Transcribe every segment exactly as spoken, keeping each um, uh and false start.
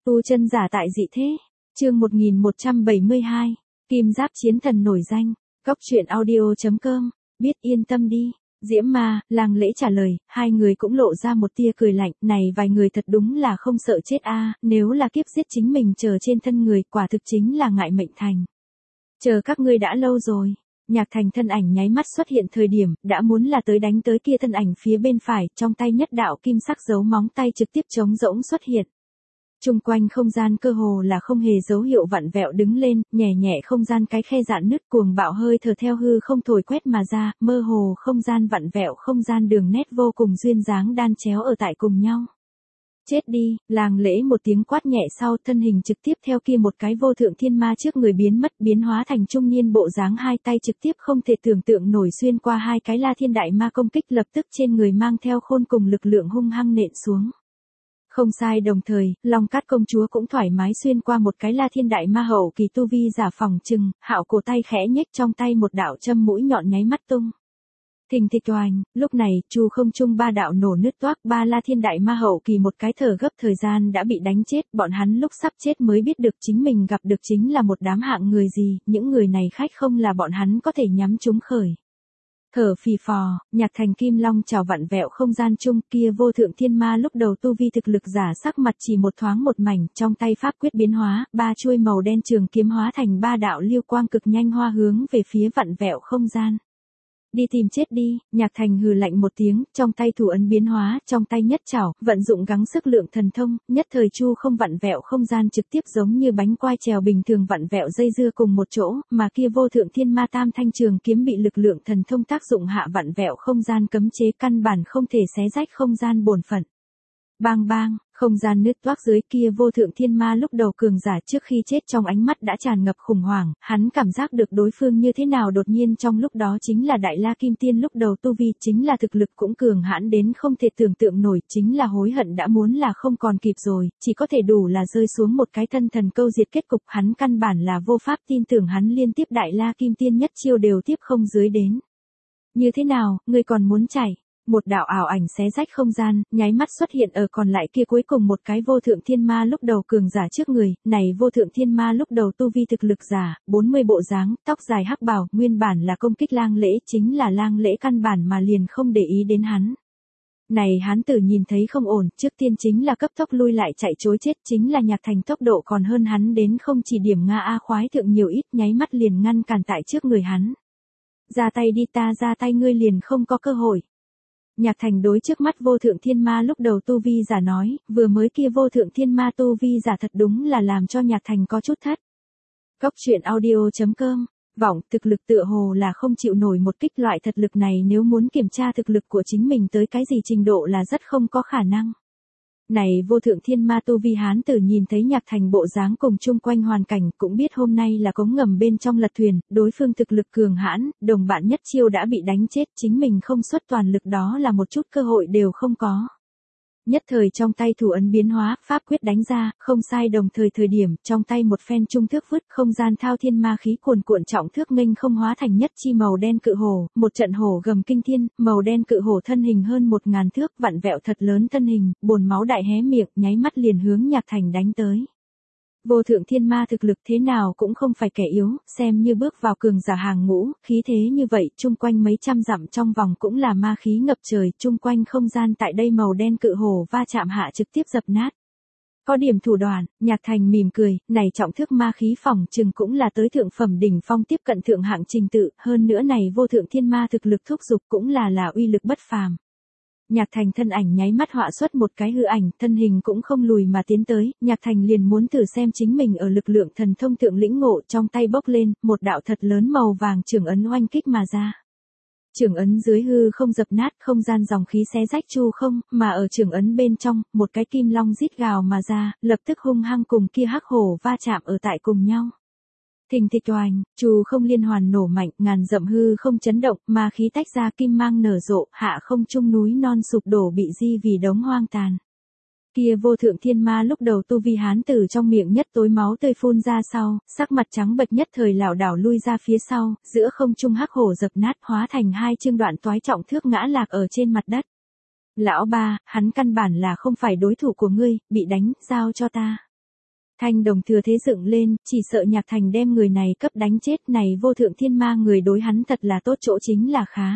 Tu chân giả tại dị thế. Chương một nghìn một trăm bảy mươi hai. Kim giáp chiến thần nổi danh. Góc truyện audio chấm com. Biết yên tâm đi. Diễm Ma, Lang Lễ trả lời, hai người cũng lộ ra một tia cười lạnh, này vài người thật đúng là không sợ chết a, nếu là kiếp giết chính mình chờ trên thân người, quả thực chính là ngại mệnh thành. Chờ các ngươi đã lâu rồi. Nhạc Thành thân ảnh nháy mắt xuất hiện thời điểm, đã muốn là tới đánh tới kia thân ảnh phía bên phải, trong tay nhất đạo kim sắc dấu móng tay trực tiếp trống rỗng xuất hiện. Trung quanh không gian cơ hồ là không hề dấu hiệu vặn vẹo đứng lên, nhẹ nhẹ không gian cái khe dạn nứt cuồng bạo hơi thở theo hư không thổi quét mà ra, mơ hồ không gian vặn vẹo không gian đường nét vô cùng duyên dáng đan chéo ở tại cùng nhau. Chết đi, Lang Lễ một tiếng quát nhẹ sau thân hình trực tiếp theo kia một cái vô thượng thiên ma trước người biến mất biến hóa thành trung niên bộ dáng hai tay trực tiếp không thể tưởng tượng nổi xuyên qua hai cái La Thiên Đại Ma công kích lập tức trên người mang theo khôn cùng lực lượng hung hăng nện xuống. Không sai đồng thời, Long Cát công chúa cũng thoải mái xuyên qua một cái La Thiên Đại Ma hậu kỳ tu vi giả phòng trừng, hạo cổ tay khẽ nhếch trong tay một đạo châm mũi nhọn nháy mắt tung. Thình thịch oanh, lúc này, chu không trung ba đạo nổ nứt toác ba La Thiên Đại Ma hậu kỳ một cái thở gấp thời gian đã bị đánh chết, bọn hắn lúc sắp chết mới biết được chính mình gặp được chính là một đám hạng người gì, những người này khách không là bọn hắn có thể nhắm chúng khởi. Thở phì phò, Nhạc Thành kim long chảo vặn vẹo không gian chung kia vô thượng thiên ma lúc đầu tu vi thực lực giả sắc mặt chỉ một thoáng một mảnh, trong tay pháp quyết biến hóa, ba chuôi màu đen trường kiếm hóa thành ba đạo lưu quang cực nhanh hoa hướng về phía vặn vẹo không gian. Đi tìm chết đi, Nhạc Thành hừ lạnh một tiếng, trong tay thủ ấn biến hóa, trong tay nhất chảo, vận dụng gắng sức lượng thần thông, nhất thời chu không vặn vẹo không gian trực tiếp giống như bánh quai trèo bình thường vặn vẹo dây dưa cùng một chỗ, mà kia vô thượng thiên ma tam thanh trường kiếm bị lực lượng thần thông tác dụng hạ vặn vẹo không gian cấm chế căn bản không thể xé rách không gian bổn phận. Bang bang, không gian nứt toác dưới kia vô thượng thiên ma lúc đầu cường giả trước khi chết trong ánh mắt đã tràn ngập khủng hoảng, hắn cảm giác được đối phương như thế nào đột nhiên trong lúc đó chính là Đại La Kim Tiên lúc đầu tu vi, chính là thực lực cũng cường hãn đến không thể tưởng tượng nổi, chính là hối hận đã muốn là không còn kịp rồi, chỉ có thể đủ là rơi xuống một cái thân thần câu diệt kết cục, hắn căn bản là vô pháp tin tưởng hắn liên tiếp Đại La Kim Tiên nhất chiêu đều tiếp không dưới đến. Như thế nào, ngươi còn muốn chạy? Một đạo ảo ảnh xé rách không gian, nháy mắt xuất hiện ở còn lại kia cuối cùng một cái vô thượng thiên ma lúc đầu cường giả trước người, này vô thượng thiên ma lúc đầu tu vi thực lực giả, bốn mươi bộ dáng, tóc dài hắc bào, nguyên bản là công kích Lang Lễ, chính là Lang Lễ căn bản mà liền không để ý đến hắn. Này hán tử nhìn thấy không ổn, trước tiên chính là cấp tốc lui lại chạy trối chết, chính là Nhạc Thành tốc độ còn hơn hắn đến không chỉ điểm Nga A khoái thượng nhiều ít, nháy mắt liền ngăn cản tại trước người hắn. Ra tay đi, ta ra tay ngươi liền không có cơ hội. Nhạc Thành đối trước mắt vô thượng thiên ma lúc đầu tu vi giả nói, vừa mới kia vô thượng thiên ma tu vi giả thật đúng là làm cho Nhạc Thành có chút thất. Góc truyện audio chấm com, vọng, thực lực tựa hồ là không chịu nổi một kích, loại thật lực này nếu muốn kiểm tra thực lực của chính mình tới cái gì trình độ là rất không có khả năng. Này vô thượng thiên ma tu vi hán tử nhìn thấy Nhạc Thành bộ dáng cùng chung quanh hoàn cảnh, cũng biết hôm nay là cống ngầm bên trong lật thuyền, đối phương thực lực cường hãn, đồng bạn nhất chiêu đã bị đánh chết, chính mình không xuất toàn lực đó là một chút cơ hội đều không có. Nhất thời trong tay thủ ấn biến hóa, pháp quyết đánh ra, không sai đồng thời thời điểm, trong tay một phen trung thước vứt, không gian thao thiên ma khí cuồn cuộn trọng thước nghênh không hóa thành nhất chi màu đen cự hổ, một trận hổ gầm kinh thiên, màu đen cự hổ thân hình hơn một ngàn thước, vặn vẹo thật lớn thân hình, bồn máu đại hé miệng, nháy mắt liền hướng Nhạc Thành đánh tới. Vô thượng thiên ma thực lực thế nào cũng không phải kẻ yếu, xem như bước vào cường giả hàng ngũ, khí thế như vậy, chung quanh mấy trăm dặm trong vòng cũng là ma khí ngập trời, chung quanh không gian tại đây màu đen cự hổ va chạm hạ trực tiếp dập nát. Có điểm thủ đoạn, Nhạc Thành mỉm cười, này trọng thước ma khí phòng chừng cũng là tới thượng phẩm đỉnh phong tiếp cận thượng hạng trình tự, hơn nữa này vô thượng thiên ma thực lực thúc dục cũng là là uy lực bất phàm. Nhạc Thành thân ảnh nháy mắt họa xuất một cái hư ảnh, thân hình cũng không lùi mà tiến tới, Nhạc Thành liền muốn thử xem chính mình ở lực lượng thần thông thượng lĩnh ngộ, trong tay bốc lên, một đạo thật lớn màu vàng chưởng ấn oanh kích mà ra. Chưởng ấn dưới hư không dập nát, không gian dòng khí xé rách chu không, mà ở chưởng ấn bên trong, một cái kim long rít gào mà ra, lập tức hung hăng cùng kia hắc hổ va chạm ở tại cùng nhau. Thình thịch oanh, chu không liên hoàn nổ mạnh, ngàn dặm hư không chấn động, ma khí tách ra kim mang nở rộ, hạ không trung núi non sụp đổ bị di vì đống hoang tàn. Kia vô thượng thiên ma lúc đầu tu vi hán tử trong miệng nhất tối máu tươi phun ra sau, sắc mặt trắng bệch nhất thời lảo đảo lui ra phía sau, giữa không trung hắc hổ dập nát hóa thành hai chương đoạn toái trọng thước ngã lạc ở trên mặt đất. Lão ba, hắn căn bản là không phải đối thủ của ngươi, bị đánh, giao cho ta. Thanh đồng thừa thế dựng lên, chỉ sợ Nhạc Thành đem người này cấp đánh chết, này vô thượng thiên ma người đối hắn thật là tốt chỗ chính là khá.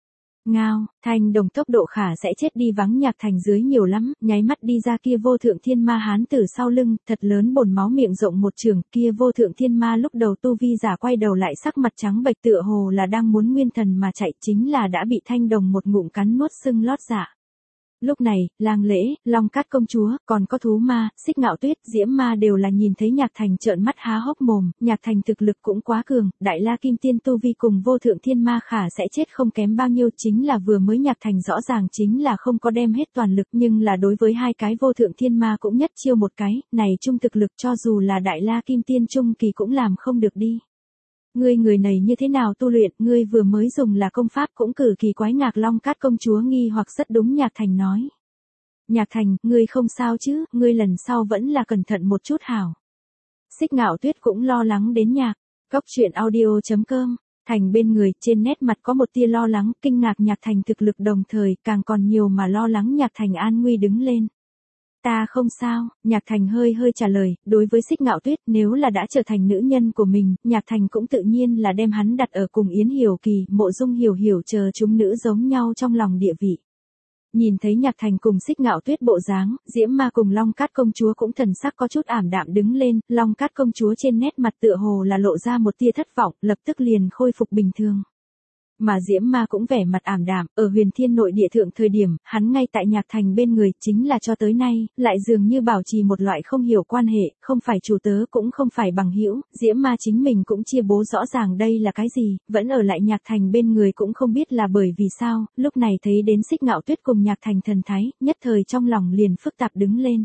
Ngao, Thanh đồng tốc độ khả sẽ chết đi vắng Nhạc Thành dưới nhiều lắm, nháy mắt đi ra kia vô thượng thiên ma hán tử sau lưng, thật lớn bồn máu miệng rộng một trường, kia vô thượng thiên ma lúc đầu tu vi giả quay đầu lại sắc mặt trắng bệch tựa hồ là đang muốn nguyên thần mà chạy, chính là đã bị Thanh đồng một ngụm cắn nuốt sưng lót dạ. Lúc này, Lang Lễ, Long Cát công chúa, còn có thú ma, Xích Ngạo Tuyết, Diễm ma đều là nhìn thấy Nhạc Thành trợn mắt há hốc mồm, Nhạc Thành thực lực cũng quá cường, Đại La Kim Tiên tu vi cùng vô thượng thiên ma khả sẽ chết không kém bao nhiêu, chính là vừa mới Nhạc Thành rõ ràng chính là không có đem hết toàn lực, nhưng là đối với hai cái vô thượng thiên ma cũng nhất chiêu một cái, này trung thực lực cho dù là Đại La Kim Tiên trung kỳ cũng làm không được đi. Ngươi người này như thế nào tu luyện, ngươi vừa mới dùng là công pháp cũng cử kỳ quái Ngạc Long Cát công chúa nghi hoặc rất đúng Nhạc Thành nói. Nhạc Thành, ngươi không sao chứ, ngươi lần sau vẫn là cẩn thận một chút hảo. Xích Ngạo Tuyết cũng lo lắng đến Nhạc. Cốc truyện audio chấm com, Thành bên người, trên nét mặt có một tia lo lắng, kinh ngạc Nhạc Thành thực lực đồng thời, càng còn nhiều mà lo lắng Nhạc Thành an nguy đứng lên. Ta không sao, Nhạc Thành hơi hơi trả lời, đối với Xích Ngạo Tuyết, nếu là đã trở thành nữ nhân của mình, Nhạc Thành cũng tự nhiên là đem hắn đặt ở cùng Yến Hiểu Kỳ, Mộ Dung Hiểu Hiểu chờ chúng nữ giống nhau trong lòng địa vị. Nhìn thấy Nhạc Thành cùng Xích Ngạo Tuyết bộ dáng, Diễm ma cùng Long Cát công chúa cũng thần sắc có chút ảm đạm đứng lên, Long Cát công chúa trên nét mặt tựa hồ là lộ ra một tia thất vọng, lập tức liền khôi phục bình thường. Mà Diễm ma cũng vẻ mặt ảm đạm, ở Huyền Thiên nội địa thượng thời điểm, hắn ngay tại Nhạc Thành bên người, chính là cho tới nay, lại dường như bảo trì một loại không hiểu quan hệ, không phải chủ tớ cũng không phải bằng hữu, Diễm ma chính mình cũng chia bố rõ ràng đây là cái gì, vẫn ở lại Nhạc Thành bên người cũng không biết là bởi vì sao, lúc này thấy đến Xích Ngạo Tuyết cùng Nhạc Thành thần thái, nhất thời trong lòng liền phức tạp đứng lên.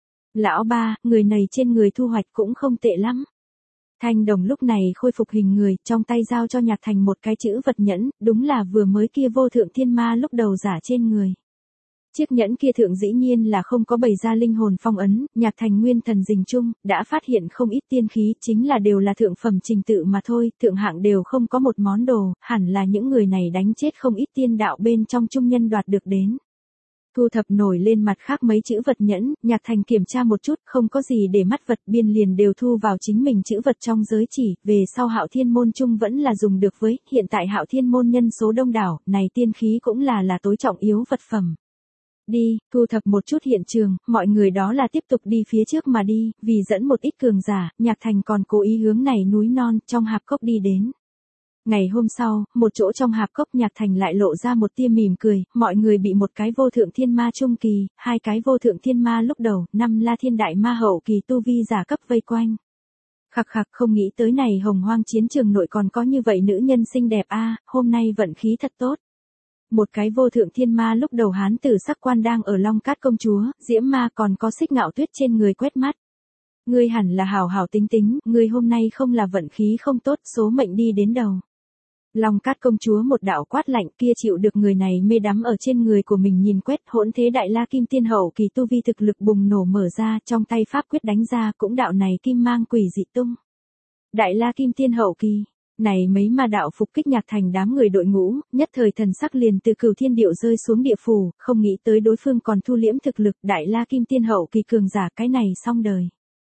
Lão ba, người này trên người thu hoạch cũng không tệ lắm. Thanh đồng lúc này khôi phục hình người, trong tay giao cho Nhạc Thành một cái chữ vật nhẫn, đúng là vừa mới kia vô thượng thiên ma lúc đầu giả trên người. Chiếc nhẫn kia thượng dĩ nhiên là không có bày ra linh hồn phong ấn, Nhạc Thành nguyên thần rình chung, đã phát hiện không ít tiên khí, chính là đều là thượng phẩm trình tự mà thôi, thượng hạng đều không có một món đồ, hẳn là những người này đánh chết không ít tiên đạo bên trong trung nhân đoạt được đến. Thu thập nổi lên mặt khác mấy chữ vật nhẫn, Nhạc Thành kiểm tra một chút, không có gì để mắt vật biên liền đều thu vào chính mình chữ vật trong giới chỉ, về sau Hạo Thiên môn chung vẫn là dùng được với, hiện tại Hạo Thiên môn nhân số đông đảo, này tiên khí cũng là là tối trọng yếu vật phẩm. Đi, thu thập một chút hiện trường, mọi người đó là tiếp tục đi phía trước mà đi, vì dẫn một ít cường giả, Nhạc Thành còn cố ý hướng này núi non, trong hạp cốc đi đến. Ngày hôm sau, một chỗ trong hạp cốc Nhạc Thành lại lộ ra một tia mỉm cười, mọi người bị một cái vô thượng thiên ma trung kỳ, hai cái vô thượng thiên ma lúc đầu, năm La Thiên đại ma hậu kỳ tu vi giả cấp vây quanh. Khặc khặc không nghĩ tới này hồng hoang chiến trường nội còn có như vậy nữ nhân xinh đẹp a, hôm nay vận khí thật tốt. Một cái vô thượng thiên ma lúc đầu hán tử sắc quan đang ở Long Cát công chúa, Diễm ma còn có Xích Ngạo Tuyết trên người quét mắt. Ngươi hẳn là hảo hảo tính tính, ngươi hôm nay không là vận khí không tốt, số mệnh đi đến đầu. Long Cát công chúa một đạo quát lạnh kia chịu được người này mê đắm ở trên người của mình nhìn quét, hỗn thế Đại La Kim Tiên hậu kỳ tu vi thực lực bùng nổ mở ra, trong tay pháp quyết đánh ra, cũng đạo này kim mang quỷ dị tung. Đại La Kim Tiên hậu kỳ, này mấy ma đạo phục kích Nhạc Thành đám người đội ngũ, nhất thời thần sắc liền từ cửu thiên điệu rơi xuống địa phủ, không nghĩ tới đối phương còn thu liễm thực lực, Đại La Kim Tiên hậu kỳ cường giả, cái này xong đời.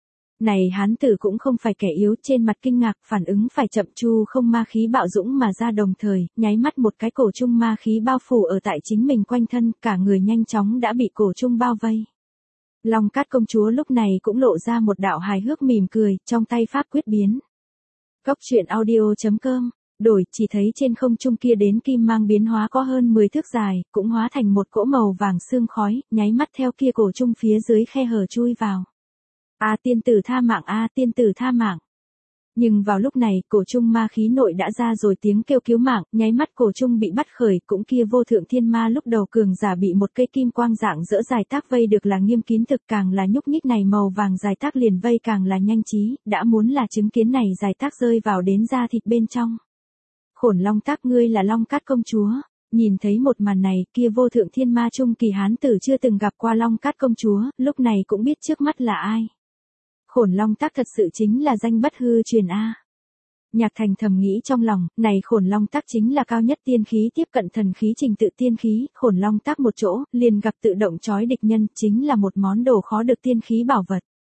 Này hán tử cũng không phải kẻ yếu, trên mặt kinh ngạc, phản ứng phải chậm, chu không ma khí bạo dũng mà ra, đồng thời, nháy mắt một cái cổ trung ma khí bao phủ ở tại chính mình quanh thân, cả người nhanh chóng đã bị cổ trung bao vây. Long Cát công chúa lúc này cũng lộ ra một đạo hài hước mỉm cười, trong tay pháp quyết biến. Cốc truyện audio chấm com, đổi, chỉ thấy trên không trung kia đến kim mang biến hóa có hơn mười thước dài, cũng hóa thành một cỗ màu vàng sương khói, nháy mắt theo kia cổ trung phía dưới khe hở chui vào. A tiên tử tha mạng, a tiên tử tha mạng. Nhưng vào lúc này, cổ trung ma khí nội đã ra rồi tiếng kêu cứu mạng, nháy mắt cổ trung bị bắt khởi, cũng kia vô thượng thiên ma lúc đầu cường giả bị một cây kim quang dạng dỡ dài tác vây được là nghiêm kín, thực càng là nhúc nhích này màu vàng dài tác liền vây càng là nhanh trí, đã muốn là chứng kiến này dài tác rơi vào đến da thịt bên trong. Khổn Long tác, ngươi là Long Cát công chúa. Nhìn thấy một màn này, kia vô thượng thiên ma trung kỳ hán tử chưa từng gặp qua Long Cát công chúa, lúc này cũng biết trước mắt là ai. Khổn Long tác thật sự chính là danh bất hư truyền a. Nhạc Thành thầm nghĩ trong lòng, này Khổn Long tác chính là cao nhất tiên khí tiếp cận thần khí trình tự tiên khí, Khổn Long tác một chỗ, liền gặp tự động chói địch nhân, chính là một món đồ khó được tiên khí bảo vật.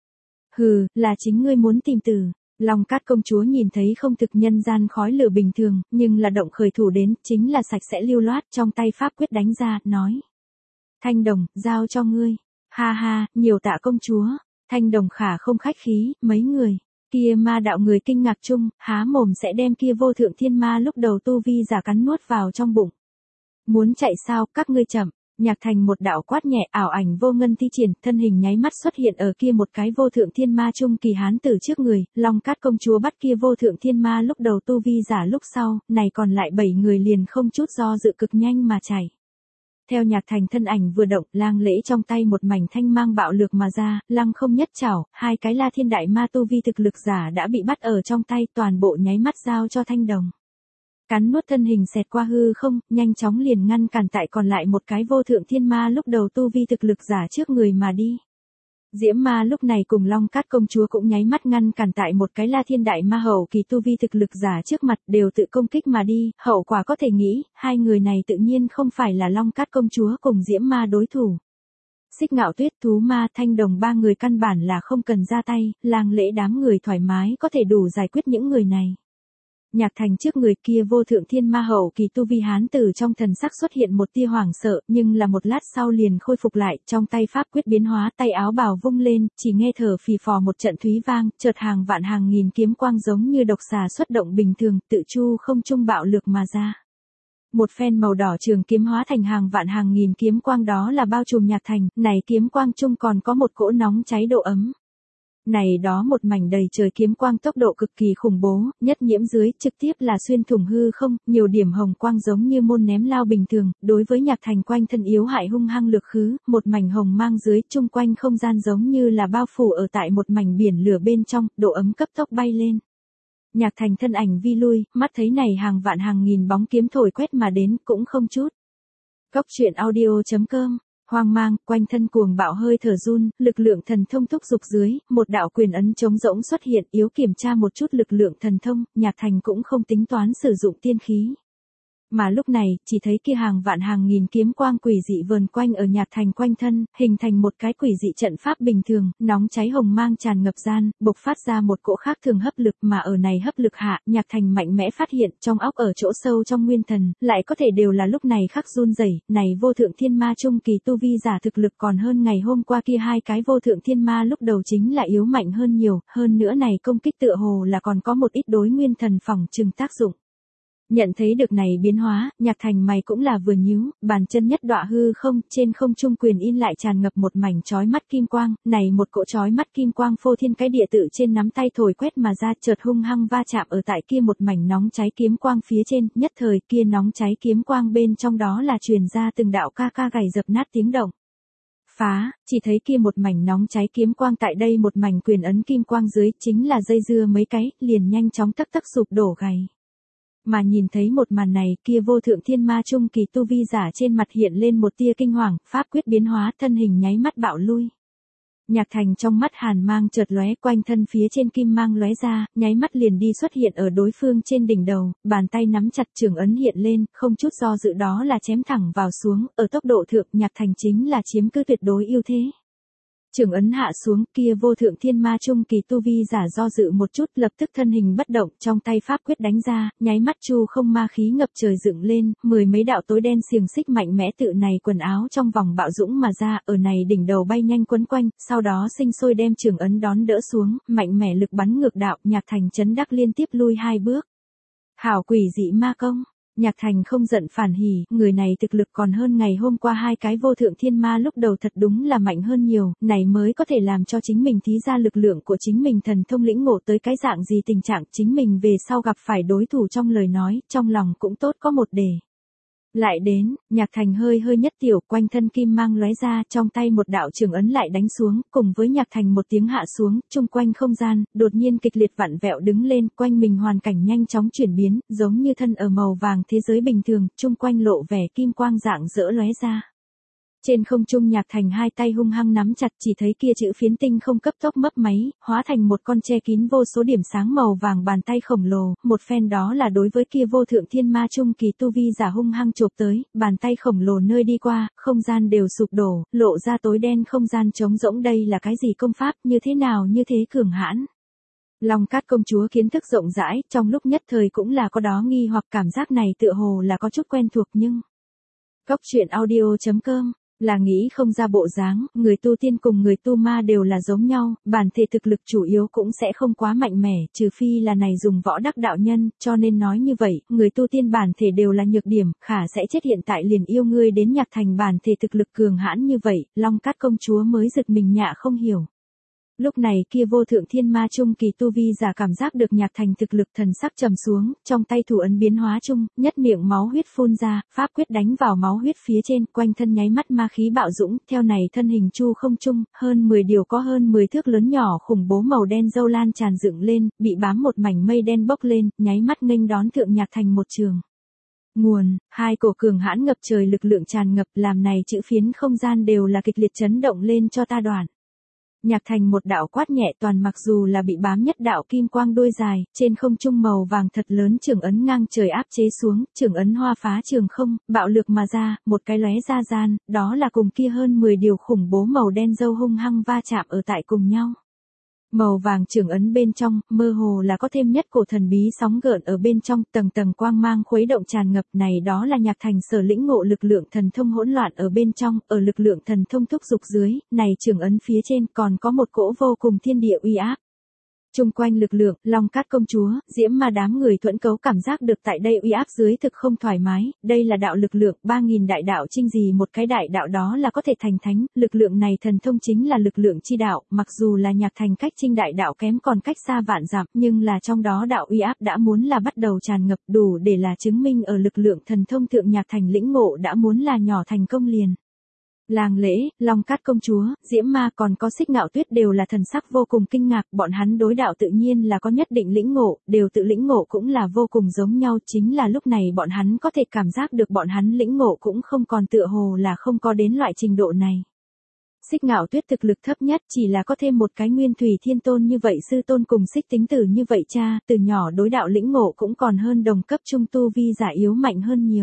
Hừ, là chính ngươi muốn tìm tử. Long Cát công chúa nhìn thấy không thực nhân gian khói lửa bình thường, nhưng là động khởi thủ đến, chính là sạch sẽ lưu loát, trong tay pháp quyết đánh ra, nói. Thanh đồng, giao cho ngươi. Ha ha, nhiều tạ công chúa. Thanh đồng khả không khách khí, mấy người. Kia ma đạo người kinh ngạc chung, há mồm sẽ đem kia vô thượng thiên ma lúc đầu tu vi giả cắn nuốt vào trong bụng. Muốn chạy sao, các ngươi chậm. Nhạc Thành một đạo quát nhẹ, ảo ảnh vô ngân thi triển, thân hình nháy mắt xuất hiện ở kia một cái vô thượng thiên ma trung kỳ hán tử trước người, Long Cát công chúa bắt kia vô thượng thiên ma lúc đầu tu vi giả lúc sau, này còn lại bảy người liền không chút do dự cực nhanh mà chạy. Theo Nhạc Thành thân ảnh vừa động, lang lễ trong tay một mảnh thanh mang bạo lược mà ra, lăng không nhất chảo, hai cái La Thiên đại ma tu vi thực lực giả đã bị bắt ở trong tay, toàn bộ nháy mắt giao cho thanh đồng. Cắn nuốt thân hình xẹt qua hư không, nhanh chóng liền ngăn cản tại còn lại một cái vô thượng thiên ma lúc đầu tu vi thực lực giả trước người mà đi. Diễm ma lúc này cùng Long Cát công chúa cũng nháy mắt ngăn cản tại một cái La Thiên đại ma hậu kỳ tu vi thực lực giả trước mặt, đều tự công kích mà đi, hậu quả có thể nghĩ, hai người này tự nhiên không phải là Long Cát công chúa cùng Diễm ma đối thủ. Xích Ngạo Tuyết, Thú ma, Thanh đồng ba người căn bản là không cần ra tay, lang lễ đám người thoải mái có thể đủ giải quyết những người này. Nhạc Thành trước người kia vô thượng thiên ma hậu kỳ tu vi hán tử trong thần sắc xuất hiện một tia hoảng sợ, nhưng là một lát sau liền khôi phục lại, trong tay pháp quyết biến hóa, tay áo bào vung lên, chỉ nghe thở phì phò một trận thúy vang, chợt hàng vạn hàng nghìn kiếm quang giống như độc xà xuất động bình thường, tự chu không trung bạo lực mà ra. Một phen màu đỏ trường kiếm hóa thành hàng vạn hàng nghìn kiếm quang, đó là bao trùm Nhạc Thành, này kiếm quang trung còn có một cỗ nóng cháy độ ấm. Này đó một mảnh đầy trời kiếm quang tốc độ cực kỳ khủng bố, nhất nhiễm dưới, trực tiếp là xuyên thủng hư không, nhiều điểm hồng quang giống như môn ném lao bình thường, đối với Nhạc Thành quanh thân yếu hại hung hăng lực khứ, một mảnh hồng mang dưới, chung quanh không gian giống như là bao phủ ở tại một mảnh biển lửa bên trong, độ ấm cấp tốc bay lên. Nhạc Thành thân ảnh vi lui, mắt thấy này hàng vạn hàng nghìn bóng kiếm thổi quét mà đến, cũng không chút. Cốc truyện audio chấm com Hoang mang, quanh thân cuồng bạo hơi thở run, lực lượng thần thông thúc dục dưới, một đạo quyền ấn trống rỗng xuất hiện, yếu kiểm tra một chút lực lượng thần thông, Nhạc Thành cũng không tính toán sử dụng tiên khí. Mà lúc này, chỉ thấy kia hàng vạn hàng nghìn kiếm quang quỷ dị vờn quanh ở Nhạc Thành quanh thân, hình thành một cái quỷ dị trận pháp bình thường, nóng cháy hồng mang tràn ngập gian, bộc phát ra một cỗ khác thường hấp lực, mà ở này hấp lực hạ, Nhạc Thành mạnh mẽ phát hiện, trong óc ở chỗ sâu trong nguyên thần, lại có thể đều là lúc này khắc run rẩy, này vô thượng thiên ma trung kỳ tu vi giả thực lực còn hơn ngày hôm qua kia hai cái vô thượng thiên ma lúc đầu chính là yếu mạnh hơn nhiều, hơn nữa này công kích tựa hồ là còn có một ít đối nguyên thần phỏng chừng tác dụng. Nhận thấy được này biến hóa, Nhạc Thành mày cũng là vừa nhíu, bàn chân nhất đọa hư không, trên không trung quyền in lại tràn ngập một mảnh chói mắt kim quang, này một cỗ chói mắt kim quang phô thiên cái địa tự trên nắm tay thổi quét mà ra, chợt hung hăng va chạm ở tại kia một mảnh nóng cháy kiếm quang phía trên, nhất thời kia nóng cháy kiếm quang bên trong đó là truyền ra từng đạo ca ca gầy dập nát tiếng động. Phá, chỉ thấy kia một mảnh nóng cháy kiếm quang tại đây một mảnh quyền ấn kim quang dưới, chính là dây dưa mấy cái, liền nhanh chóng tắc tắc sụp đổ gầy. Mà nhìn thấy một màn này, kia vô thượng thiên ma trung kỳ tu vi giả trên mặt hiện lên một tia kinh hoàng, pháp quyết biến hóa, thân hình nháy mắt bạo lui. Nhạc Thành trong mắt hàn mang chợt lóe, quanh thân phía trên kim mang lóe ra, nháy mắt liền đi xuất hiện ở đối phương trên đỉnh đầu, bàn tay nắm chặt trường ấn hiện lên, không chút do dự đó là chém thẳng vào xuống, ở tốc độ thượng, Nhạc Thành chính là chiếm cứ tuyệt đối ưu thế. Trường ấn hạ xuống, kia vô thượng thiên ma trung kỳ tu vi giả do dự một chút, lập tức thân hình bất động, trong tay pháp quyết đánh ra, nháy mắt chu không ma khí ngập trời dựng lên, mười mấy đạo tối đen xiềng xích mạnh mẽ tự này quần áo trong vòng bạo dũng mà ra, ở này đỉnh đầu bay nhanh quấn quanh, sau đó sinh sôi đem trường ấn đón đỡ xuống, mạnh mẽ lực bắn ngược đạo, Nhạc Thành chấn đắc liên tiếp lui hai bước. Hảo quỷ dị ma công. Nhạc Thành không giận phản hỉ, người này thực lực còn hơn ngày hôm qua hai cái vô thượng thiên ma lúc đầu thật đúng là mạnh hơn nhiều, này mới có thể làm cho chính mình thí ra lực lượng của chính mình thần thông lĩnh ngộ tới cái dạng gì tình trạng chính mình về sau gặp phải đối thủ trong lời nói, trong lòng cũng tốt có một đề. Lại đến, Nhạc Thành hơi hơi nhất tiểu, quanh thân kim mang lóe ra, trong tay một đạo trường ấn lại đánh xuống, cùng với Nhạc Thành một tiếng hạ xuống, chung quanh không gian, đột nhiên kịch liệt vặn vẹo đứng lên, quanh mình hoàn cảnh nhanh chóng chuyển biến, giống như thân ở màu vàng thế giới bình thường, chung quanh lộ vẻ kim quang dạng dỡ lóe ra. Trên không trung Nhạc Thành hai tay hung hăng nắm chặt, chỉ thấy kia chữ phiến tinh không cấp tốc mấp máy, hóa thành một con che kín vô số điểm sáng màu vàng bàn tay khổng lồ, một phen đó là đối với kia vô thượng thiên ma trung kỳ tu vi giả hung hăng chộp tới, bàn tay khổng lồ nơi đi qua, không gian đều sụp đổ, lộ ra tối đen không gian trống rỗng, đây là cái gì công pháp, như thế nào như thế cường hãn. Long Cát công chúa kiến thức rộng rãi, trong lúc nhất thời cũng là có đó nghi hoặc cảm giác này tựa hồ là có chút quen thuộc nhưng... Cốc truyện audio chấm com là nghĩ không ra bộ dáng, người tu tiên cùng người tu ma đều là giống nhau, bản thể thực lực chủ yếu cũng sẽ không quá mạnh mẽ, trừ phi là này dùng võ đắc đạo nhân, cho nên nói như vậy, người tu tiên bản thể đều là nhược điểm, khả sẽ chết hiện tại liền yêu ngươi đến Nhạc Thành bản thể thực lực cường hãn như vậy, Long Cát công chúa mới giật mình nhạ không hiểu. Lúc này kia vô thượng thiên ma trung kỳ tu vi giả cảm giác được Nhạc Thành thực lực, thần sắc trầm xuống, trong tay thủ ấn biến hóa chung, nhất miệng máu huyết phun ra, pháp quyết đánh vào máu huyết phía trên, quanh thân nháy mắt ma khí bạo dũng, theo này thân hình chu không trung, hơn mười điều có hơn mười thước lớn nhỏ khủng bố màu đen dâu lan tràn dựng lên, bị bám một mảnh mây đen bốc lên, nháy mắt nghênh đón thượng Nhạc Thành một trường. Nguồn, hai cổ cường hãn ngập trời lực lượng tràn ngập, làm này chữ phiến không gian đều là kịch liệt chấn động lên cho ta đoạn. Nhạc Thành một đạo quát nhẹ, toàn mặc dù là bị bám nhất đạo kim quang đuôi dài, trên không trung màu vàng thật lớn trường ấn ngang trời áp chế xuống, trường ấn hoa phá trường không, bạo lực mà ra, một cái lóe ra gian, đó là cùng kia hơn mười điều khủng bố màu đen dâu hung hăng va chạm ở tại cùng nhau. Màu vàng trường ấn bên trong, mơ hồ là có thêm nhất cổ thần bí sóng gợn ở bên trong, tầng tầng quang mang khuấy động tràn ngập, này đó là Nhạc Thành sở lĩnh ngộ lực lượng thần thông hỗn loạn ở bên trong, ở lực lượng thần thông thúc dục dưới, này trường ấn phía trên còn có một cỗ vô cùng thiên địa uy áp. Trung quanh lực lượng, Long Cát công chúa, Diễm Ma đám người thuẫn cấu cảm giác được tại đây uy áp dưới thực không thoải mái, đây là đạo lực lượng, ba nghìn đại đạo trinh gì một cái đại đạo đó là có thể thành thánh, lực lượng này thần thông chính là lực lượng chi đạo, mặc dù là Nhạc Thành cách trinh đại đạo kém còn cách xa vạn dặm, nhưng là trong đó đạo uy áp đã muốn là bắt đầu tràn ngập, đủ để là chứng minh ở lực lượng thần thông thượng Nhạc Thành lĩnh ngộ đã muốn là nhỏ thành công liền. Làng lễ, Long Cát công chúa, Diễm Ma còn có Xích Ngạo Tuyết đều là thần sắc vô cùng kinh ngạc, bọn hắn đối đạo tự nhiên là có nhất định lĩnh ngộ, đều tự lĩnh ngộ cũng là vô cùng giống nhau, chính là lúc này bọn hắn có thể cảm giác được bọn hắn lĩnh ngộ cũng không còn tựa hồ là không có đến loại trình độ này. Xích Ngạo Tuyết thực lực thấp nhất chỉ là có thêm một cái Nguyên Thủy Thiên Tôn như vậy sư tôn cùng Xích Tính Tử như vậy cha, từ nhỏ đối đạo lĩnh ngộ cũng còn hơn đồng cấp trung tu vi giả yếu mạnh hơn nhiều.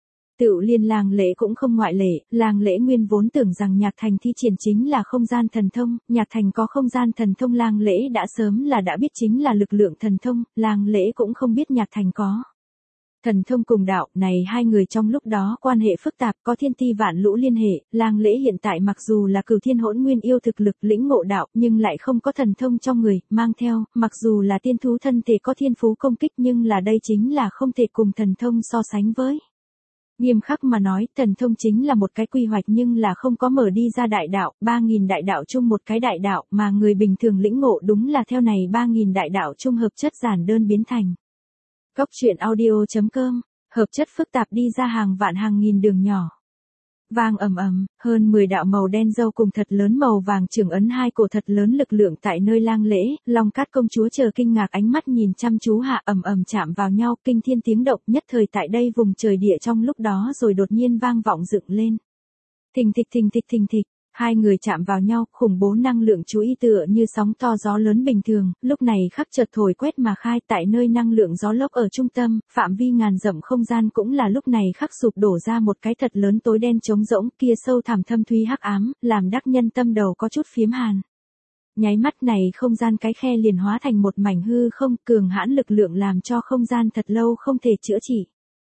Tựu liên Làng Lễ cũng không ngoại lệ, Làng Lễ nguyên vốn tưởng rằng Nhạc Thành thi triển chính là không gian thần thông, Nhạc Thành có không gian thần thông, Làng Lễ đã sớm là đã biết chính là lực lượng thần thông, Làng Lễ cũng không biết Nhạc Thành có. Thần thông cùng đạo, này hai người trong lúc đó quan hệ phức tạp, có thiên ti vạn lũ liên hệ, Làng Lễ hiện tại mặc dù là cửu thiên hỗn nguyên yêu thực lực lĩnh ngộ đạo, nhưng lại không có thần thông trong người, mang theo, mặc dù là tiên thú thân thể có thiên phú công kích nhưng là đây chính là không thể cùng thần thông so sánh với. Nghiêm khắc mà nói, thần thông chính là một cái quy hoạch nhưng là không có mở đi ra đại đạo, ba nghìn đại đạo chung một cái đại đạo mà người bình thường lĩnh ngộ đúng là theo này ba nghìn đại đạo chung hợp chất giản đơn biến thành. Cốc truyện audio chấm com, hợp chất phức tạp đi ra hàng vạn hàng nghìn đường nhỏ. Vang ầm ầm, hơn mười đạo màu đen dâu cùng thật lớn màu vàng trường ấn hai cổ thật lớn lực lượng tại nơi Lang Lễ, Long Cát công chúa chờ kinh ngạc ánh mắt nhìn chăm chú hạ, ầm ầm chạm vào nhau, kinh thiên tiếng động nhất thời tại đây vùng trời địa trong lúc đó rồi đột nhiên vang vọng dựng lên. Thình thịch thình thịch thình thịch, hai người chạm vào nhau, khủng bố năng lượng chú ý tựa như sóng to gió lớn bình thường, lúc này khắc chợt thổi quét mà khai, tại nơi năng lượng gió lốc ở trung tâm, phạm vi ngàn dặm không gian cũng là lúc này khắc sụp đổ ra một cái thật lớn tối đen trống rỗng, kia sâu thẳm thâm thúy hắc ám, làm đắc nhân tâm đầu có chút phiếm hàn. Nháy mắt này không gian cái khe liền hóa thành một mảnh hư không, cường hãn lực lượng làm cho không gian thật lâu không thể chữa trị.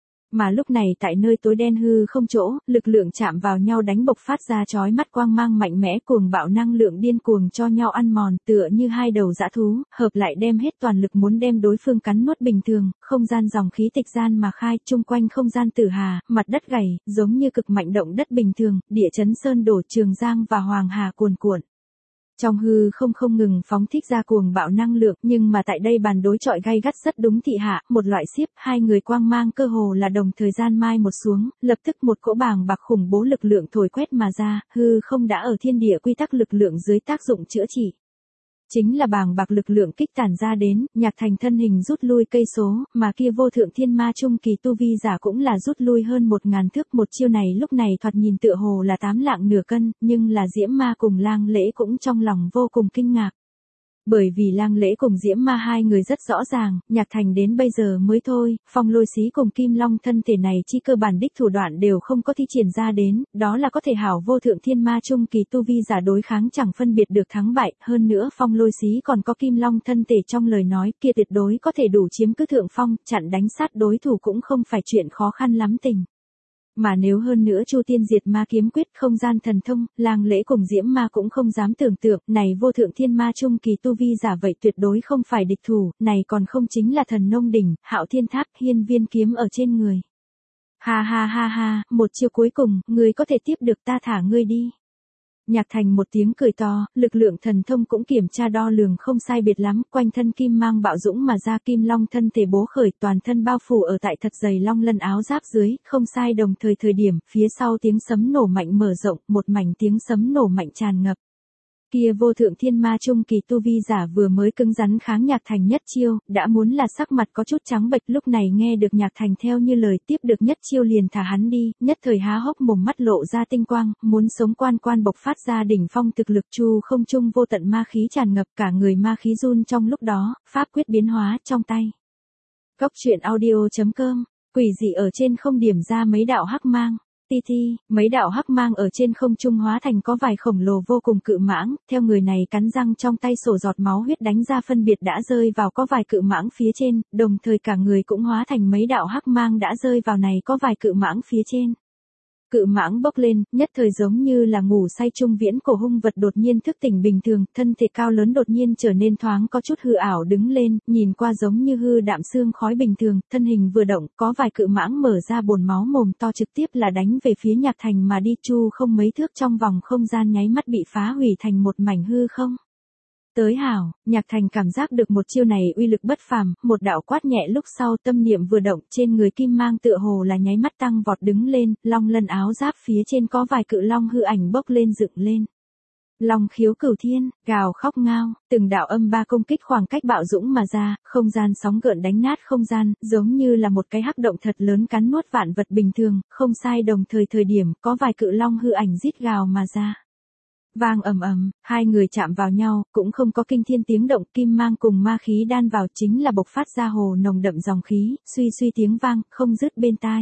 Mà lúc này tại nơi tối đen hư không chỗ, lực lượng chạm vào nhau đánh bộc phát ra chói mắt quang mang mạnh mẽ, cuồng bạo năng lượng điên cuồng cho nhau ăn mòn, tựa như hai đầu dã thú, hợp lại đem hết toàn lực muốn đem đối phương cắn nuốt bình thường, không gian dòng khí tịch gian mà khai, chung quanh không gian tử hà, mặt đất gầy, giống như cực mạnh động đất bình thường, địa chấn sơn đổ, Trường Giang và Hoàng Hà cuồn cuộn. Trong hư không không ngừng phóng thích ra cuồng bạo năng lượng, nhưng mà tại đây bàn đối chọi gay gắt rất đúng thị hạ, một loại xiếp, hai người quang mang cơ hồ là đồng thời gian mai một xuống, lập tức một cỗ bàng bạc khủng bố lực lượng thổi quét mà ra, hư không đã ở thiên địa quy tắc lực lượng dưới tác dụng chữa trị. Chính là bàng bạc lực lượng kích tản ra đến, Nhạc Thành thân hình rút lui cây số, mà kia vô thượng thiên ma trung kỳ tu vi giả cũng là rút lui hơn một ngàn thước. Một chiêu này lúc này thoạt nhìn tựa hồ là tám lạng nửa cân, nhưng là Diễm Ma cùng Lang Lễ cũng trong lòng vô cùng kinh ngạc. Bởi vì Lang Lễ cùng Diễm Ma hai người rất rõ ràng, Nhạc Thành đến bây giờ mới thôi, Phong Lôi Xí cùng Kim Long thân thể này chi cơ bản đích thủ đoạn đều không có thi triển ra đến, đó là có thể hảo vô thượng thiên ma trung kỳ tu vi giả đối kháng chẳng phân biệt được thắng bại, hơn nữa Phong Lôi Xí còn có Kim Long thân thể trong lời nói kia tuyệt đối có thể đủ chiếm cứ thượng phong, chặn đánh sát đối thủ cũng không phải chuyện khó khăn lắm tình. Mà nếu hơn nữa Chu Tiên Diệt Ma kiếm quyết không gian thần thông, Lang Lễ cùng Diễm Ma cũng không dám tưởng tượng, này vô thượng thiên ma trung kỳ tu vi giả vậy tuyệt đối không phải địch thủ, này còn không chính là thần nông đỉnh, Hạo Thiên Tháp, hiên viên kiếm ở trên người. Ha ha ha ha, một chiêu cuối cùng, ngươi có thể tiếp được ta thả ngươi đi. Nhạc Thành một tiếng cười to, lực lượng thần thông cũng kiểm tra đo lường không sai biệt lắm, quanh thân kim mang bạo dũng mà ra kim long thân thể bố khởi toàn thân bao phủ ở tại thật dày long lân áo giáp dưới, không sai đồng thời thời điểm, phía sau tiếng sấm nổ mạnh mở rộng, một mảnh tiếng sấm nổ mạnh tràn ngập. Kia vô thượng thiên ma trung kỳ tu vi giả vừa mới cứng rắn kháng Nhạc Thành nhất chiêu, đã muốn là sắc mặt có chút trắng bệch, lúc này nghe được Nhạc Thành theo như lời tiếp được nhất chiêu liền thả hắn đi, nhất thời há hốc mồm mắt lộ ra tinh quang, muốn sống quan quan bộc phát ra đỉnh phong thực lực chu không trung vô tận ma khí tràn ngập cả người ma khí run trong lúc đó, pháp quyết biến hóa trong tay. Góc truyện audio chấm com, quỷ dị ở trên không điểm ra mấy đạo hắc mang. Ti thi, mấy đạo hắc mang ở trên không trung hóa thành có vài khổng lồ vô cùng cự mãng, theo người này cắn răng trong tay sổ giọt máu huyết đánh ra phân biệt đã rơi vào có vài cự mãng phía trên, đồng thời cả người cũng hóa thành mấy đạo hắc mang đã rơi vào này có vài cự mãng phía trên. Cự mãng bốc lên, nhất thời giống như là ngủ say trung viễn cổ hung vật đột nhiên thức tỉnh bình thường, thân thể cao lớn đột nhiên trở nên thoáng có chút hư ảo đứng lên, nhìn qua giống như hư đạm xương khói bình thường, thân hình vừa động, có vài cự mãng mở ra bồn máu mồm to trực tiếp là đánh về phía Nhạc Thành mà đi, chu không mấy thước trong vòng không gian nháy mắt bị phá hủy thành một mảnh hư không. Tới hảo, Nhạc Thành cảm giác được một chiêu này uy lực bất phàm, một đạo quát nhẹ lúc sau tâm niệm vừa động, trên người kim mang tựa hồ là nháy mắt tăng vọt đứng lên, long lân áo giáp phía trên có vài cự long hư ảnh bốc lên dựng lên. Long khiếu cửu thiên, gào khóc ngao, từng đạo âm ba công kích khoảng cách bạo dũng mà ra, không gian sóng gợn đánh nát không gian, giống như là một cái hắc động thật lớn cắn nuốt vạn vật bình thường, không sai đồng thời thời điểm, có vài cự long hư ảnh rít gào mà ra. Vang ầm ầm, hai người chạm vào nhau, cũng không có kinh thiên tiếng động, kim mang cùng ma khí đan vào chính là bộc phát ra hồ nồng đậm dòng khí, suy suy tiếng vang, không dứt bên tai.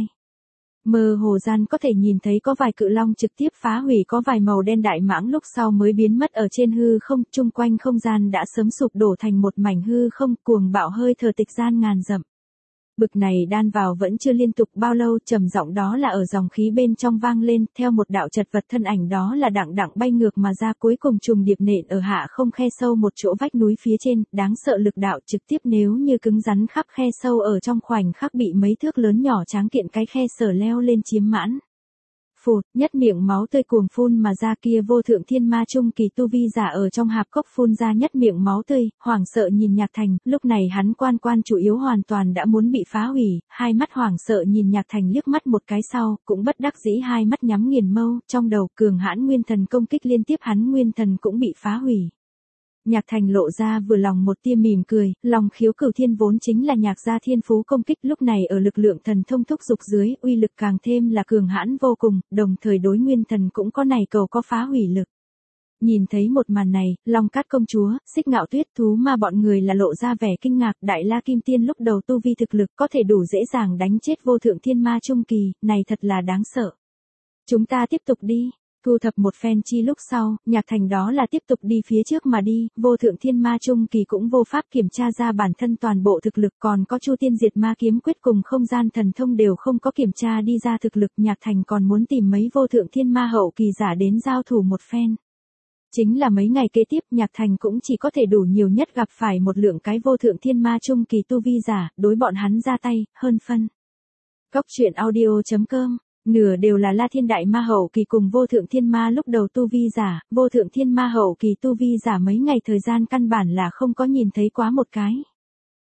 Mơ hồ gian có thể nhìn thấy có vài cự long trực tiếp phá hủy có vài màu đen đại mãng lúc sau mới biến mất ở trên hư không, chung quanh không gian đã sớm sụp đổ thành một mảnh hư không, cuồng bạo hơi thở tịch gian ngàn dặm. Bực này đan vào vẫn chưa liên tục bao lâu, trầm giọng đó là ở dòng khí bên trong vang lên, theo một đạo chật vật thân ảnh đó là đặng đặng bay ngược mà ra, cuối cùng trùng điệp nện ở hạ không khe sâu một chỗ vách núi phía trên, đáng sợ lực đạo trực tiếp nếu như cứng rắn khắp khe sâu ở trong khoảnh khắc bị mấy thước lớn nhỏ tráng kiện cái khe sở leo lên chiếm mãn. Phụt, nhất miệng máu tươi cuồng phun mà ra, kia vô thượng thiên ma trung kỳ tu vi giả ở trong hạp cốc phun ra nhất miệng máu tươi, hoảng sợ nhìn Nhạc Thành, lúc này hắn quan quan chủ yếu hoàn toàn đã muốn bị phá hủy, hai mắt hoảng sợ nhìn Nhạc Thành liếc mắt một cái sau, cũng bất đắc dĩ hai mắt nhắm nghiền mâu, trong đầu cường hãn nguyên thần công kích liên tiếp hắn nguyên thần cũng bị phá hủy. Nhạc Thành lộ ra vừa lòng một tia mỉm cười, lòng khiếu cửu thiên vốn chính là Nhạc gia thiên phú công kích, lúc này ở lực lượng thần thông thúc dục dưới, uy lực càng thêm là cường hãn vô cùng, đồng thời đối nguyên thần cũng có này cầu có phá hủy lực. Nhìn thấy một màn này, Long Cát công chúa, Xích Ngạo Tuyết thú ma bọn người là lộ ra vẻ kinh ngạc, Đại La Kim Tiên lúc đầu tu vi thực lực có thể đủ dễ dàng đánh chết vô thượng thiên ma trung kỳ, này thật là đáng sợ. Chúng ta tiếp tục đi. Thu thập một phen chi lúc sau, Nhạc Thành đó là tiếp tục đi phía trước mà đi, vô thượng thiên ma trung kỳ cũng vô pháp kiểm tra ra bản thân toàn bộ thực lực, còn có Chu Tiên Diệt Ma kiếm quyết cùng không gian thần thông đều không có kiểm tra đi ra thực lực, Nhạc Thành còn muốn tìm mấy vô thượng thiên ma hậu kỳ giả đến giao thủ một phen. Chính là mấy ngày kế tiếp, Nhạc Thành cũng chỉ có thể đủ nhiều nhất gặp phải một lượng cái vô thượng thiên ma trung kỳ tu vi giả, đối bọn hắn ra tay, hơn phân. Góc truyện audio chấm com, nửa đều là La Thiên Đại Ma hậu kỳ cùng vô thượng thiên ma lúc đầu tu vi giả, vô thượng thiên ma hậu kỳ tu vi giả mấy ngày thời gian căn bản là không có nhìn thấy quá một cái.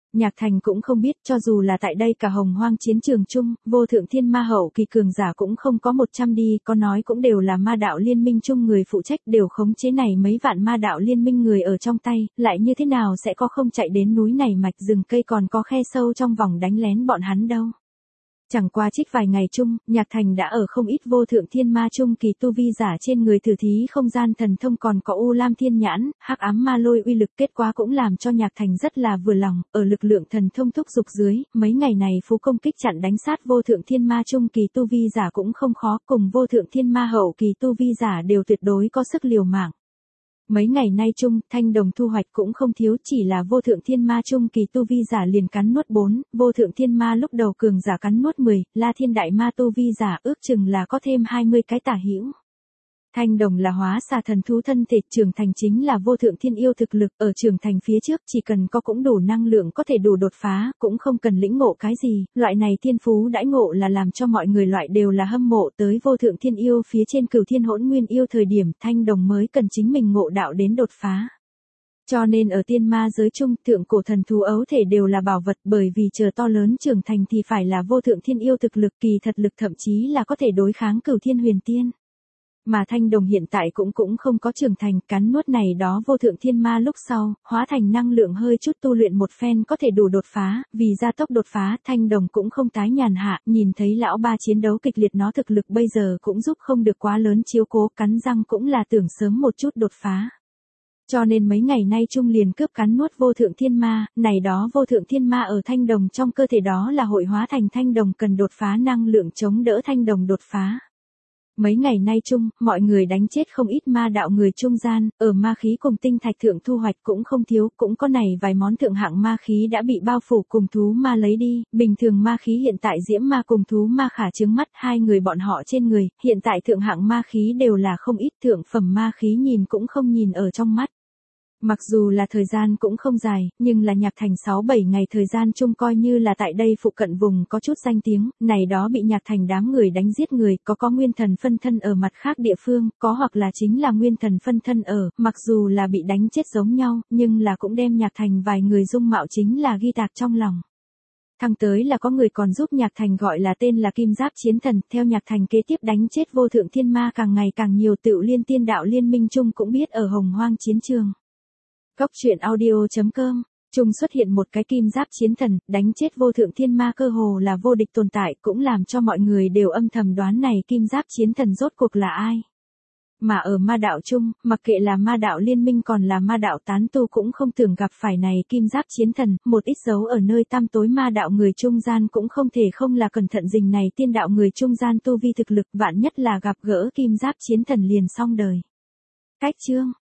Nhạc Thành cũng không biết, cho dù là tại đây cả hồng hoang chiến trường chung, vô thượng thiên ma hậu kỳ cường giả cũng không có một trăm đi, có nói cũng đều là ma đạo liên minh chung người phụ trách, đều khống chế này mấy vạn ma đạo liên minh người ở trong tay, lại như thế nào sẽ có không chạy đến núi này mạch rừng cây còn có khe sâu trong vòng đánh lén bọn hắn đâu. Chẳng qua trích vài ngày chung, Nhạc Thành đã ở không ít vô thượng thiên ma chung kỳ tu vi giả trên người thử thí không gian thần thông, còn có U Lam thiên nhãn, hắc ám ma lôi uy lực, kết quả cũng làm cho Nhạc Thành rất là vừa lòng, ở lực lượng thần thông thúc dục dưới, mấy ngày này phú công kích chặn đánh sát vô thượng thiên ma chung kỳ tu vi giả cũng không khó, cùng vô thượng thiên ma hậu kỳ tu vi giả đều tuyệt đối có sức liều mạng. Mấy ngày nay chung, Thanh Đồng thu hoạch cũng không thiếu, chỉ là vô thượng thiên ma chung kỳ tu vi giả liền cắn nuốt bốn, vô thượng thiên ma lúc đầu cường giả cắn nuốt mười, La Thiên đại ma tu vi giả ước chừng là có thêm hai mươi cái tả hữu. Thanh Đồng là hóa xà thần thú thân thể, trưởng thành chính là vô thượng thiên yêu thực lực, ở trưởng thành phía trước chỉ cần có cũng đủ năng lượng có thể đủ đột phá, cũng không cần lĩnh ngộ cái gì, loại này thiên phú đãi ngộ là làm cho mọi người loại đều là hâm mộ, tới vô thượng thiên yêu phía trên cửu thiên hỗn nguyên yêu thời điểm Thanh Đồng mới cần chính mình ngộ đạo đến đột phá. Cho nên ở tiên ma giới chung, thượng cổ thần thú ấu thể đều là bảo vật, bởi vì chờ to lớn trưởng thành thì phải là vô thượng thiên yêu thực lực, kỳ thật lực thậm chí là có thể đối kháng cửu thiên huyền tiên. Mà Thanh Đồng hiện tại cũng cũng không có trưởng thành, cắn nuốt này đó vô thượng thiên ma lúc sau, hóa thành năng lượng hơi chút tu luyện một phen có thể đủ đột phá, vì gia tốc đột phá, Thanh Đồng cũng không tái nhàn hạ, nhìn thấy lão ba chiến đấu kịch liệt nó thực lực bây giờ cũng giúp không được quá lớn chiếu cố, cắn răng cũng là tưởng sớm một chút đột phá. Cho nên mấy ngày nay chung liền cướp cắn nuốt vô thượng thiên ma, này đó vô thượng thiên ma ở Thanh Đồng trong cơ thể đó là hội hóa thành Thanh Đồng cần đột phá năng lượng chống đỡ Thanh Đồng đột phá. Mấy ngày nay chung, mọi người đánh chết không ít ma đạo người trung gian, ở ma khí cùng tinh thạch thượng thu hoạch cũng không thiếu, cũng có này vài món thượng hạng ma khí đã bị bao phủ cùng thú ma lấy đi, bình thường ma khí hiện tại diễm ma cùng thú ma khả chứng mắt hai người bọn họ trên người, hiện tại thượng hạng ma khí đều là không ít, thượng phẩm ma khí nhìn cũng không nhìn ở trong mắt. Mặc dù là thời gian cũng không dài, nhưng là Nhạc Thành sáu bảy ngày thời gian chung coi như là tại đây phụ cận vùng có chút danh tiếng, này đó bị Nhạc Thành đám người đánh giết người, có có nguyên thần phân thân ở mặt khác địa phương, có hoặc là chính là nguyên thần phân thân ở, mặc dù là bị đánh chết giống nhau, nhưng là cũng đem Nhạc Thành vài người dung mạo chính là ghi tạc trong lòng. Thăng tới là có người còn giúp Nhạc Thành gọi là tên là Kim Giáp Chiến Thần, theo Nhạc Thành kế tiếp đánh chết vô thượng thiên ma càng ngày càng nhiều, Tựu Liên Tiên đạo liên minh chung cũng biết ở hồng hoang chiến trường. Góc truyện audio chấm com chung xuất hiện một cái Kim Giáp Chiến Thần, đánh chết vô thượng thiên ma cơ hồ là vô địch tồn tại, cũng làm cho mọi người đều âm thầm đoán này Kim Giáp Chiến Thần rốt cuộc là ai. Mà ở ma đạo chung, mặc kệ là ma đạo liên minh còn là ma đạo tán tu cũng không tưởng gặp phải này Kim Giáp Chiến Thần, một ít dấu ở nơi tăm tối ma đạo người trung gian cũng không thể không là cẩn thận rình này tiên đạo người trung gian tu vi thực lực, vạn nhất là gặp gỡ Kim Giáp Chiến Thần liền xong đời. Cách chương